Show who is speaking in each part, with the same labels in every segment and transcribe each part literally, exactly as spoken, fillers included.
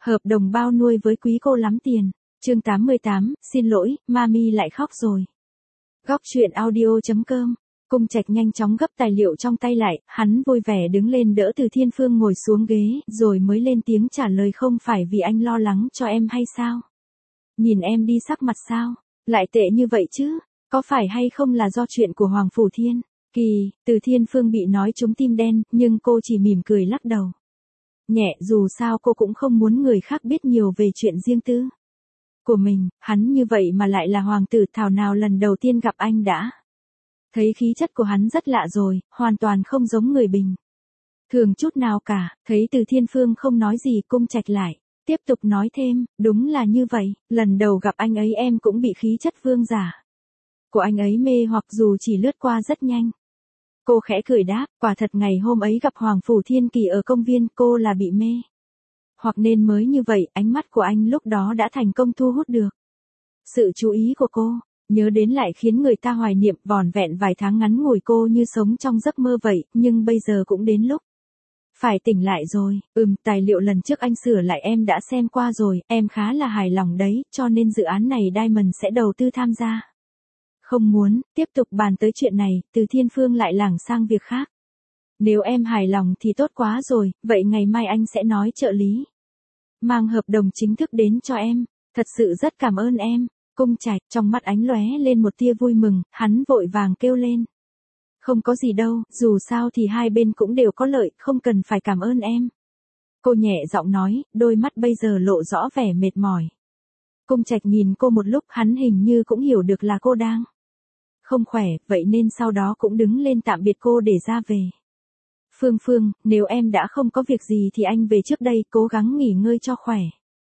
Speaker 1: Hợp đồng bao nuôi với quý cô lắm tiền. Chương tám mươi tám, xin lỗi, mami lại khóc rồi. Góc truyện audio chấm com. Cung Trạch nhanh chóng gấp tài liệu trong tay lại, hắn vui vẻ đứng lên đỡ Từ Thiên Phương ngồi xuống ghế, rồi mới lên tiếng trả lời, không phải vì anh lo lắng cho em hay sao? Nhìn em đi sắc mặt sao? Lại tệ như vậy chứ? Có phải hay không là do chuyện của Hoàng Phủ Thiên? Kỳ, Từ Thiên Phương bị nói trúng tim đen, nhưng cô chỉ mỉm cười lắc đầu. Nhẹ, dù sao cô cũng không muốn người khác biết nhiều về chuyện riêng tư của mình, hắn như vậy mà lại là hoàng tử, thảo nào lần đầu tiên gặp anh đã thấy khí chất của hắn rất lạ rồi, hoàn toàn không giống người bình thường chút nào cả. Thấy Từ Thiên Phương không nói gì, Cung Trạch lại tiếp tục nói thêm, đúng là như vậy, lần đầu gặp anh ấy em cũng bị khí chất vương giả của anh ấy mê hoặc dù chỉ lướt qua rất nhanh. Cô khẽ cười đáp, quả thật ngày hôm ấy gặp Hoàng Phủ Thiên Kỳ ở công viên, cô là bị mê hoặc nên mới như vậy, ánh mắt của anh lúc đó đã thành công thu hút được sự chú ý của cô. Nhớ đến lại khiến người ta hoài niệm, vỏn vẹn vài tháng ngắn ngủi cô như sống trong giấc mơ vậy, nhưng bây giờ cũng đến lúc phải tỉnh lại rồi. Ừm, tài liệu lần trước anh sửa lại em đã xem qua rồi, em khá là hài lòng đấy, cho nên dự án này Diamond sẽ đầu tư tham gia. Không muốn tiếp tục bàn tới chuyện này, Từ Thiên Phương lại lảng sang việc khác. Nếu em hài lòng thì tốt quá rồi, vậy ngày mai anh sẽ nói trợ lý mang hợp đồng chính thức đến cho em. Thật sự rất cảm ơn em. Cung Trạch, trong mắt ánh lóe lên một tia vui mừng, hắn vội vàng kêu lên. Không có gì đâu, dù sao thì hai bên cũng đều có lợi, không cần phải cảm ơn em. Cô nhẹ giọng nói, đôi mắt bây giờ lộ rõ vẻ mệt mỏi. Cung Trạch nhìn cô một lúc, hắn hình như cũng hiểu được là cô đang không khỏe, vậy nên sau đó cũng đứng lên tạm biệt cô để ra về. Phương Phương, nếu em đã không có việc gì thì anh về trước đây, cố gắng nghỉ ngơi cho khỏe.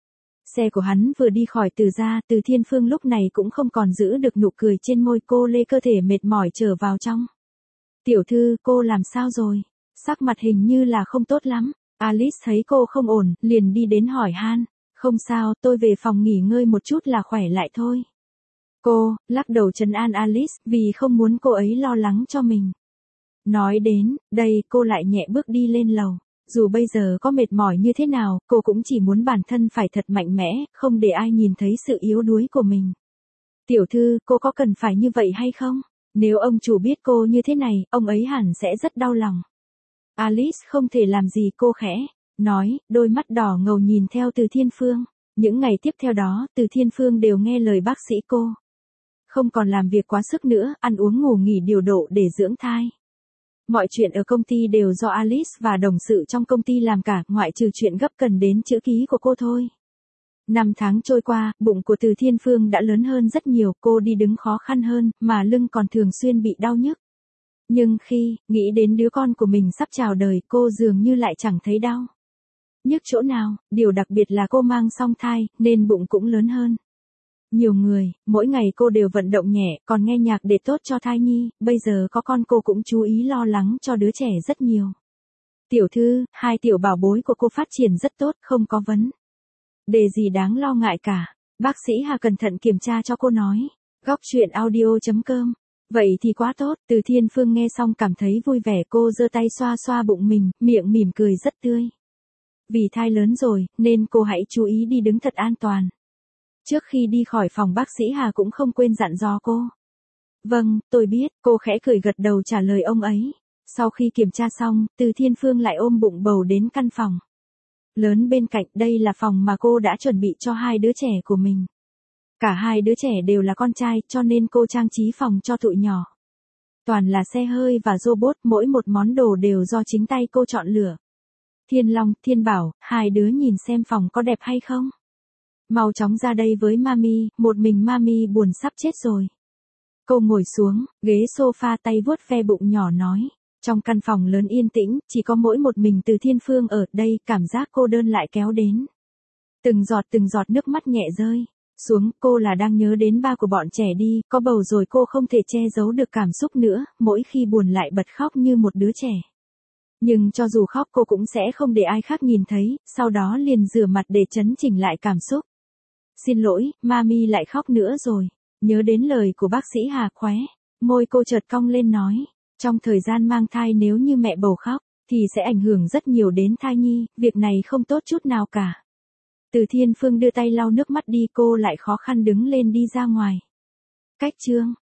Speaker 1: Xe của hắn vừa đi khỏi Từ gia, Từ Thiên Phương lúc này cũng không còn giữ được nụ cười trên môi, cô lê cơ thể mệt mỏi trở vào trong. Tiểu thư, cô làm sao rồi? Sắc mặt hình như là không tốt lắm. Alice thấy cô không ổn, liền đi đến hỏi han. Không sao, tôi về phòng nghỉ ngơi một chút là khỏe lại thôi. Cô, lắc đầu trấn an Alice, vì không muốn cô ấy lo lắng cho mình. Nói đến đây, cô lại nhẹ bước đi lên lầu. Dù bây giờ có mệt mỏi như thế nào, cô cũng chỉ muốn bản thân phải thật mạnh mẽ, không để ai nhìn thấy sự yếu đuối của mình. Tiểu thư, cô có cần phải như vậy hay không? Nếu ông chủ biết cô như thế này, ông ấy hẳn sẽ rất đau lòng. Alice không thể làm gì, cô khẽ nói, đôi mắt đỏ ngầu nhìn theo Từ Thiên Phương. Những ngày tiếp theo đó, Từ Thiên Phương đều nghe lời bác sĩ cô. Không còn làm việc quá sức nữa, ăn uống ngủ nghỉ điều độ để dưỡng thai. Mọi chuyện ở công ty đều do Alice và đồng sự trong công ty làm cả, ngoại trừ chuyện gấp cần đến chữ ký của cô thôi. Năm tháng trôi qua, bụng của Từ Thiên Phương đã lớn hơn rất nhiều, cô đi đứng khó khăn hơn, mà lưng còn thường xuyên bị đau nhức. Nhưng khi nghĩ đến đứa con của mình sắp chào đời, cô dường như lại chẳng thấy đau nhức chỗ nào, điều đặc biệt là cô mang song thai, nên bụng cũng lớn hơn. Nhiều người, mỗi ngày cô đều vận động nhẹ, còn nghe nhạc để tốt cho thai nhi, bây giờ có con cô cũng chú ý lo lắng cho đứa trẻ rất nhiều. Tiểu thư, hai tiểu bảo bối của cô phát triển rất tốt, không có vấn đề gì đáng lo ngại cả. Bác sĩ Hà cẩn thận kiểm tra cho cô nói. Góc truyện audio chấm com. Vậy thì quá tốt, Từ Thiên Phương nghe xong cảm thấy vui vẻ, cô giơ tay xoa xoa bụng mình, miệng mỉm cười rất tươi. Vì thai lớn rồi, nên cô hãy chú ý đi đứng thật an toàn. Trước khi đi khỏi phòng, bác sĩ Hà cũng không quên dặn dò cô. Vâng, tôi biết, cô khẽ cười gật đầu trả lời ông ấy. Sau khi kiểm tra xong, Từ Thiên Phương lại ôm bụng bầu đến căn phòng lớn bên cạnh, đây là phòng mà cô đã chuẩn bị cho hai đứa trẻ của mình. Cả hai đứa trẻ đều là con trai, cho nên cô trang trí phòng cho tụi nhỏ. Toàn là xe hơi và robot, mỗi một món đồ đều do chính tay cô chọn lựa. Thiên Long, Thiên Bảo, hai đứa nhìn xem phòng có đẹp hay không? Mau chóng ra đây với mami, một mình mami buồn sắp chết rồi. Cô ngồi xuống, ghế sofa, tay vuốt ve bụng nhỏ nói. Trong căn phòng lớn yên tĩnh, chỉ có mỗi một mình Từ Thiên Phương ở đây, cảm giác cô đơn lại kéo đến. Từng giọt từng giọt nước mắt nhẹ rơi xuống, cô là đang nhớ đến ba của bọn trẻ đi, có bầu rồi cô không thể che giấu được cảm xúc nữa, mỗi khi buồn lại bật khóc như một đứa trẻ. Nhưng cho dù khóc cô cũng sẽ không để ai khác nhìn thấy, sau đó liền rửa mặt để trấn chỉnh lại cảm xúc. Xin lỗi, mami lại khóc nữa rồi. Nhớ đến lời của bác sĩ Hà, khóe môi cô chợt cong lên nói. Trong thời gian mang thai nếu như mẹ bầu khóc, thì sẽ ảnh hưởng rất nhiều đến thai nhi, việc này không tốt chút nào cả. Từ Thiên Phương đưa tay lau nước mắt đi, cô lại khó khăn đứng lên đi ra ngoài. Cách chương.